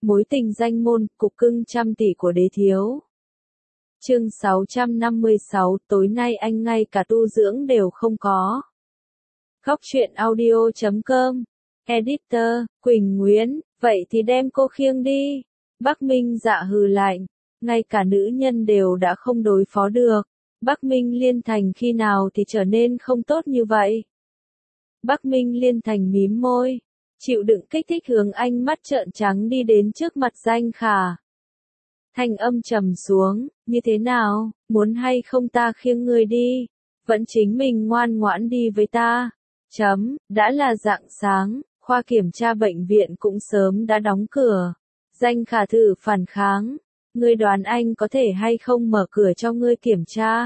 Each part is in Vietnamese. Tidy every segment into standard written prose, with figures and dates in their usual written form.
Mối tình danh môn, cục cưng trăm tỷ của đế thiếu. Chương 656, tối nay anh ngay cả tu dưỡng đều không có. Góc truyện audio.com. Editor, Quỳnh Nguyễn, vậy thì đem cô khiêng đi. Bắc Minh Dạ hừ lạnh, ngay cả nữ nhân đều đã không đối phó được. Bắc Minh Liên Thành khi nào thì trở nên không tốt như vậy? Bắc Minh Liên Thành mím môi, chịu đựng kích thích hướng ánh mắt trợn trắng đi đến trước mặt Danh Khả. Thanh âm trầm xuống, như thế nào, muốn hay không ta khiêng người đi, vẫn chính mình ngoan ngoãn đi với ta. Đã là rạng sáng, khoa kiểm tra bệnh viện cũng sớm đã đóng cửa. Danh Khả thử phản kháng, ngươi đoán anh có thể hay không mở cửa cho ngươi kiểm tra.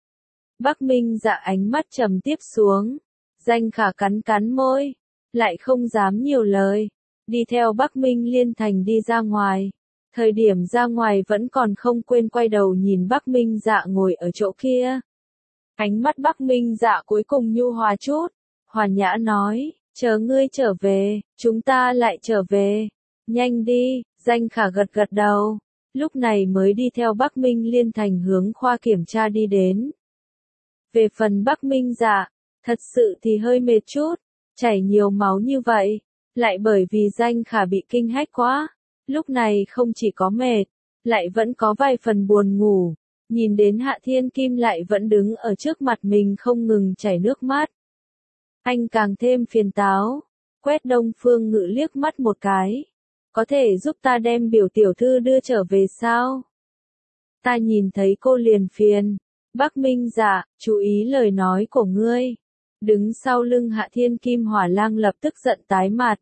Bắc Minh Dạ ánh mắt trầm tiếp xuống, Danh Khả cắn cắn môi, lại không dám nhiều lời, đi theo Bắc Minh Liên Thành đi ra ngoài. Thời điểm ra ngoài vẫn còn không quên quay đầu nhìn Bắc Minh Dạ ngồi ở chỗ kia. Ánh mắt Bắc Minh Dạ cuối cùng nhu hòa chút, hòa nhã nói, chờ ngươi trở về, chúng ta lại trở về. Nhanh đi, Danh Khả gật gật đầu, lúc này mới đi theo Bắc Minh Liên Thành hướng khoa kiểm tra đi đến. Về phần Bắc Minh Dạ, thật sự thì hơi mệt chút, chảy nhiều máu như vậy, lại bởi vì Danh Khả bị kinh hách quá, lúc này không chỉ có mệt, lại vẫn có vài phần buồn ngủ, nhìn đến Hạ Thiên Kim lại vẫn đứng ở trước mặt mình không ngừng chảy nước mắt. Anh càng thêm phiền táo, quét Đông Phương Ngự liếc mắt một cái, có thể giúp ta đem biểu tiểu thư đưa trở về sao? Ta nhìn thấy cô liền phiền. Bắc Minh Dạ, chú ý lời nói của ngươi. Đứng sau lưng Hạ Thiên Kim Hỏa Lang lập tức giận tái mặt.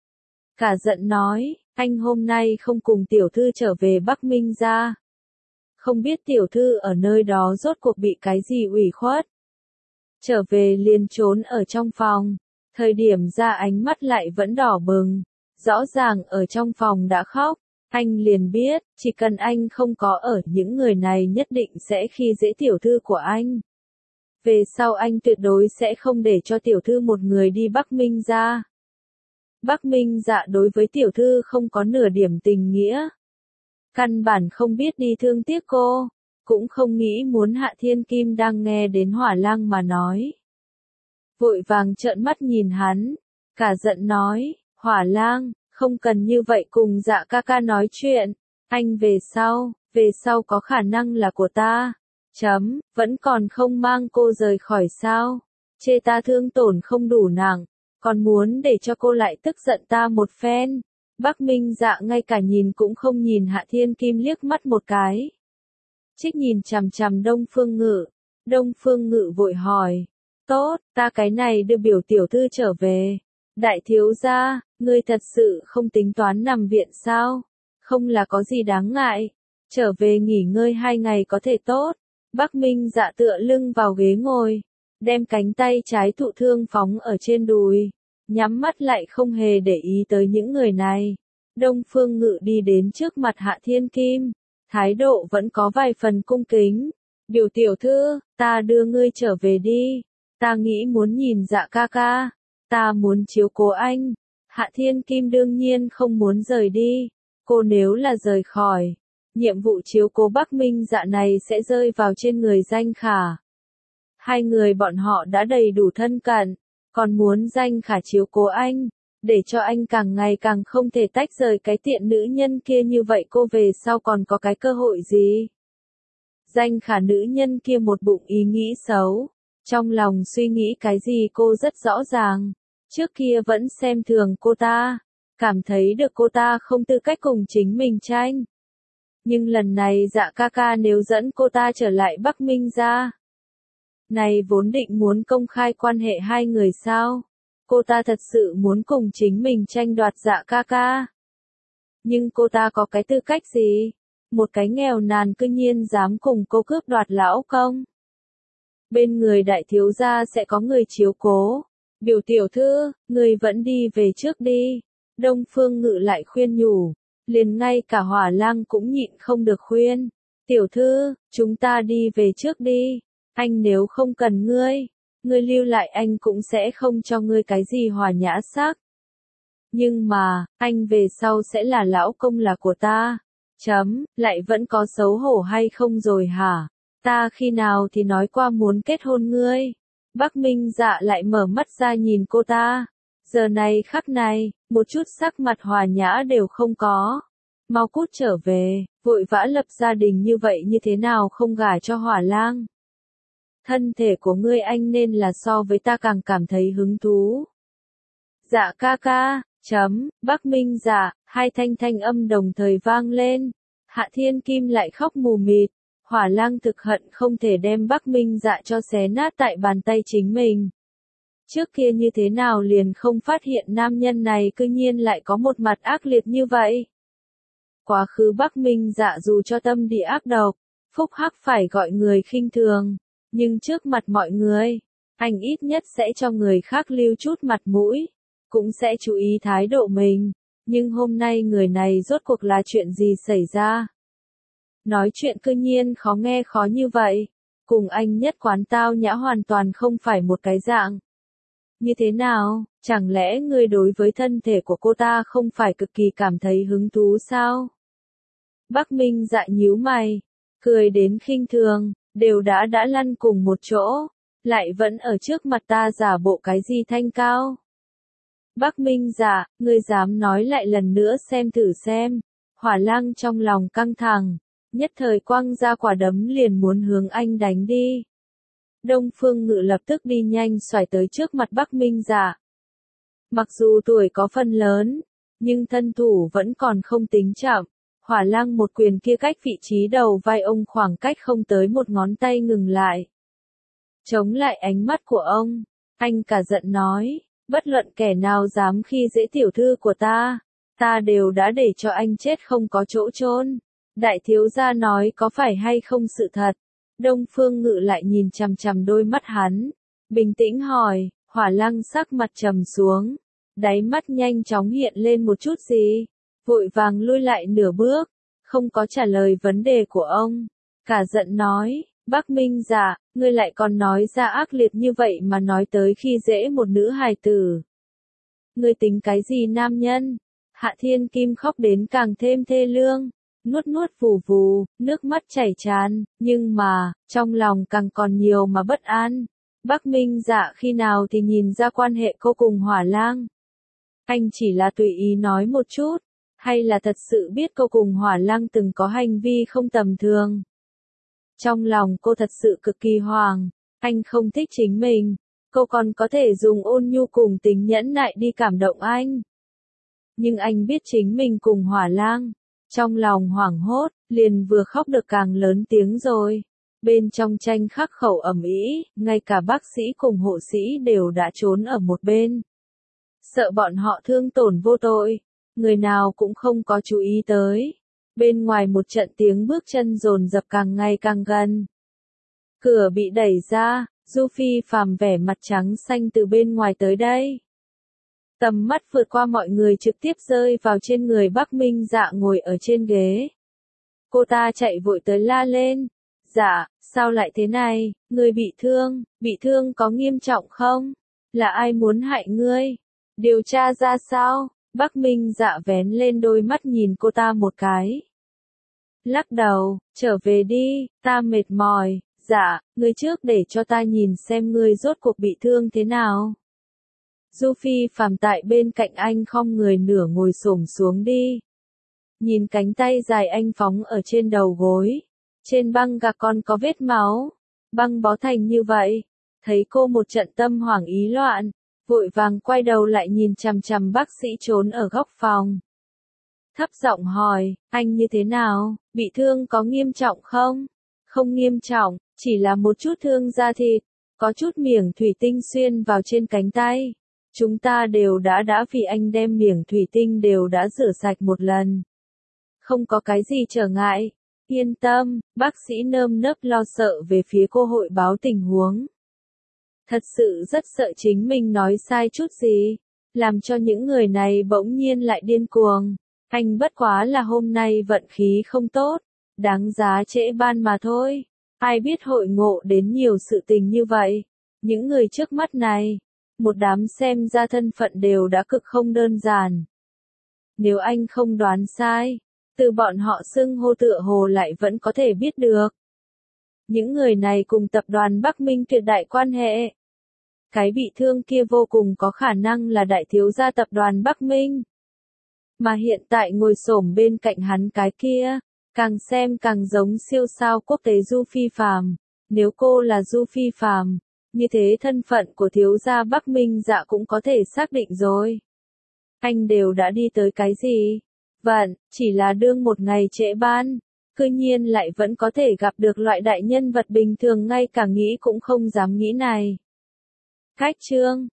Cả giận nói, anh hôm nay không cùng tiểu thư trở về Bắc Minh gia. Không biết tiểu thư ở nơi đó rốt cuộc bị cái gì ủy khuất. Trở về liền trốn ở trong phòng, thời điểm ra ánh mắt lại vẫn đỏ bừng, rõ ràng ở trong phòng đã khóc. Anh liền biết, chỉ cần anh không có ở những người này nhất định sẽ khi dễ tiểu thư của anh. Về sau anh tuyệt đối sẽ không để cho tiểu thư một người đi Bắc Minh gia. Bắc Minh Dạ đối với tiểu thư không có nửa điểm tình nghĩa. Căn bản không biết đi thương tiếc cô, cũng không nghĩ muốn Hạ Thiên Kim đang nghe đến Hỏa Lang mà nói. Vội vàng trợn mắt nhìn hắn, cả giận nói, Hỏa Lang, không cần như vậy cùng Dạ ca ca nói chuyện, anh về sau có khả năng là của ta. Vẫn còn không mang cô rời khỏi sao, chê ta thương tổn không đủ nặng, còn muốn để cho cô lại tức giận ta một phen. Bắc Minh Dạ ngay cả nhìn cũng không nhìn Hạ Thiên Kim liếc mắt một cái. Trích nhìn chằm chằm Đông Phương Ngự, Đông Phương Ngự vội hỏi, tốt, ta cái này đưa biểu tiểu thư trở về. Đại thiếu gia, ngươi thật sự không tính toán nằm viện sao? Không là có gì đáng ngại, trở về nghỉ ngơi 2 ngày có thể tốt. Bắc Minh Dạ tựa lưng vào ghế ngồi, đem cánh tay trái thụ thương phóng ở trên đùi, nhắm mắt lại không hề để ý tới những người này. Đông Phương Ngự đi đến trước mặt Hạ Thiên Kim, thái độ vẫn có vài phần cung kính. Biểu tiểu thư, ta đưa ngươi trở về đi, ta nghĩ muốn nhìn Dạ ca ca, ta muốn chiếu cố anh. Hạ Thiên Kim đương nhiên không muốn rời đi, cô nếu là rời khỏi, nhiệm vụ chiếu cố Bắc Minh Dạ này sẽ rơi vào trên người Danh Khả. Hai người bọn họ đã đầy đủ thân cận, còn muốn Danh Khả chiếu cố anh, để cho anh càng ngày càng không thể tách rời cái tiện nữ nhân kia, như vậy cô về sau còn có cái cơ hội gì? Danh Khả nữ nhân kia một bụng ý nghĩ xấu, trong lòng suy nghĩ cái gì cô rất rõ ràng, trước kia vẫn xem thường cô ta, cảm thấy được cô ta không tư cách cùng chính mình tranh. Nhưng lần này Dạ ca ca nếu dẫn cô ta trở lại Bắc Minh gia, này vốn định muốn công khai quan hệ hai người sao? Cô ta thật sự muốn cùng chính mình tranh đoạt Dạ ca ca. Nhưng cô ta có cái tư cách gì? Một cái nghèo nàn cư nhiên dám cùng cô cướp đoạt lão công. Bên người đại thiếu gia sẽ có người chiếu cố. Biểu tiểu thư, người vẫn đi về trước đi. Đông Phương Ngự lại khuyên nhủ. Liền ngay cả Hỏa Lang cũng nhịn không được khuyên. Tiểu thư, chúng ta đi về trước đi. Anh nếu không cần ngươi lưu lại anh cũng sẽ không cho ngươi cái gì hòa nhã sắc. Nhưng mà, anh về sau sẽ là lão công là của ta. Lại vẫn có xấu hổ hay không rồi hả? Ta khi nào thì nói qua muốn kết hôn ngươi? Bắc Minh Dạ lại mở mắt ra nhìn cô ta. Giờ này khắc này, một chút sắc mặt hòa nhã đều không có. Mau cút trở về, vội vã lập gia đình như vậy như thế nào không gả cho Hỏa Lang? Thân thể của ngươi anh nên là so với ta càng cảm thấy hứng thú. Dạ ca ca, Bắc Minh Dạ, hai thanh âm đồng thời vang lên. Hạ Thiên Kim lại khóc mù mịt. Hỏa Lang thực hận không thể đem Bắc Minh Dạ cho xé nát tại bàn tay chính mình. Trước kia như thế nào liền không phát hiện nam nhân này cư nhiên lại có một mặt ác liệt như vậy. Quá khứ Bắc Minh Dạ dù cho tâm địa ác độc, phúc hắc phải gọi người khinh thường, nhưng trước mặt mọi người, anh ít nhất sẽ cho người khác lưu chút mặt mũi, cũng sẽ chú ý thái độ mình. Nhưng hôm nay người này rốt cuộc là chuyện gì xảy ra? Nói chuyện cư nhiên khó nghe khó như vậy, cùng anh nhất quán tao nhã hoàn toàn không phải một cái dạng. Như thế nào, chẳng lẽ ngươi đối với thân thể của cô ta không phải cực kỳ cảm thấy hứng thú sao? Bắc Minh Dạ nhíu mày, cười đến khinh thường, đều đã lăn cùng một chỗ, lại vẫn ở trước mặt ta giả bộ cái gì thanh cao. Bắc Minh Dạ, ngươi dám nói lại lần nữa xem thử xem. Hỏa Lang trong lòng căng thẳng, nhất thời quăng ra quả đấm liền muốn hướng anh đánh đi. Đông Phương Ngự lập tức đi nhanh xoài tới trước mặt Bắc Minh Dạ. Mặc dù tuổi có phần lớn, nhưng thân thủ vẫn còn không tính chậm. Hỏa Lang một quyền kia cách vị trí đầu vai ông khoảng cách không tới một ngón tay ngừng lại. Chống lại ánh mắt của ông, anh cả giận nói, bất luận kẻ nào dám khi dễ tiểu thư của ta đều đã để cho anh chết không có chỗ chôn. Đại thiếu gia nói có phải hay không sự thật? Đông Phương Ngự lại nhìn chằm chằm đôi mắt hắn, bình tĩnh hỏi. Hỏa Lang sắc mặt trầm xuống, đáy mắt nhanh chóng hiện lên một chút gì, vội vàng lui lại nửa bước, không có trả lời vấn đề của ông, cả giận nói, Bắc Minh Dạ, ngươi lại còn nói ra ác liệt như vậy mà nói tới khi dễ một nữ hài tử. Ngươi tính cái gì nam nhân? Hạ Thiên Kim khóc đến càng thêm thê lương, nuốt vù vù, nước mắt chảy tràn, nhưng mà, trong lòng càng còn nhiều mà bất an. Bắc Minh Dạ khi nào thì nhìn ra quan hệ cô cùng Hỏa Lang? Anh chỉ là tùy ý nói một chút, hay là thật sự biết cô cùng Hỏa Lang từng có hành vi không tầm thường? Trong lòng cô thật sự cực kỳ hoảng, anh không thích chính mình, cô còn có thể dùng ôn nhu cùng tính nhẫn nại đi cảm động anh. Nhưng anh biết chính mình cùng Hỏa Lang, trong lòng hoảng hốt, liền vừa khóc được càng lớn tiếng rồi. Bên trong tranh khắc khẩu ầm ĩ, ngay cả bác sĩ cùng hộ sĩ đều đã trốn ở một bên. Sợ bọn họ thương tổn vô tội, người nào cũng không có chú ý tới. Bên ngoài một trận tiếng bước chân dồn dập càng ngày càng gần. Cửa bị đẩy ra, Du Phi Phàm vẻ mặt trắng xanh từ bên ngoài tới đây. Tầm mắt vượt qua mọi người trực tiếp rơi vào trên người Bắc Minh Dạ ngồi ở trên ghế. Cô ta chạy vội tới la lên. Dạ, sao lại thế này, người bị thương có nghiêm trọng không? Là ai muốn hại ngươi? Điều tra ra sao? Bắc Minh Dạ vén lên đôi mắt nhìn cô ta một cái. Lắc đầu, trở về đi, ta mệt mỏi. Dạ, ngươi trước để cho ta nhìn xem ngươi rốt cuộc bị thương thế nào. Du Phi Phàm tại bên cạnh anh khom người nửa ngồi xổm xuống đi. Nhìn cánh tay dài anh phóng ở trên đầu gối. Trên băng gạc còn có vết máu. Băng bó thành như vậy. Thấy cô một trận tâm hoảng ý loạn. Vội vàng quay đầu lại nhìn chằm chằm bác sĩ trốn ở góc phòng. Thấp giọng hỏi, anh như thế nào, bị thương có nghiêm trọng không? Không nghiêm trọng, chỉ là một chút thương da thịt, có chút miểng thủy tinh xuyên vào trên cánh tay. Chúng ta đều đã vì anh đem miểng thủy tinh đều đã rửa sạch một lần. Không có cái gì trở ngại, yên tâm, bác sĩ nơm nớp lo sợ về phía cô hội báo tình huống. Thật sự rất sợ chính mình nói sai chút gì, làm cho những người này bỗng nhiên lại điên cuồng. Anh bất quá là hôm nay vận khí không tốt, đáng giá trễ ban mà thôi. Ai biết hội ngộ đến nhiều sự tình như vậy. Những người trước mắt này, một đám xem ra thân phận đều đã cực không đơn giản. Nếu anh không đoán sai, từ bọn họ xưng hô tựa hồ lại vẫn có thể biết được. Những người này cùng tập đoàn Bắc Minh tuyệt đại quan hệ. Cái bị thương kia vô cùng có khả năng là đại thiếu gia tập đoàn Bắc Minh. Mà hiện tại ngồi xổm bên cạnh hắn cái kia, càng xem càng giống siêu sao quốc tế Du Phi Phàm. Nếu cô là Du Phi Phàm, như thế thân phận của thiếu gia Bắc Minh Dạ cũng có thể xác định rồi. Anh đều đã đi tới cái gì? Vạn, chỉ là đương một ngày trễ ban, cư nhiên lại vẫn có thể gặp được loại đại nhân vật bình thường ngay cả nghĩ cũng không dám nghĩ này. Khách trương,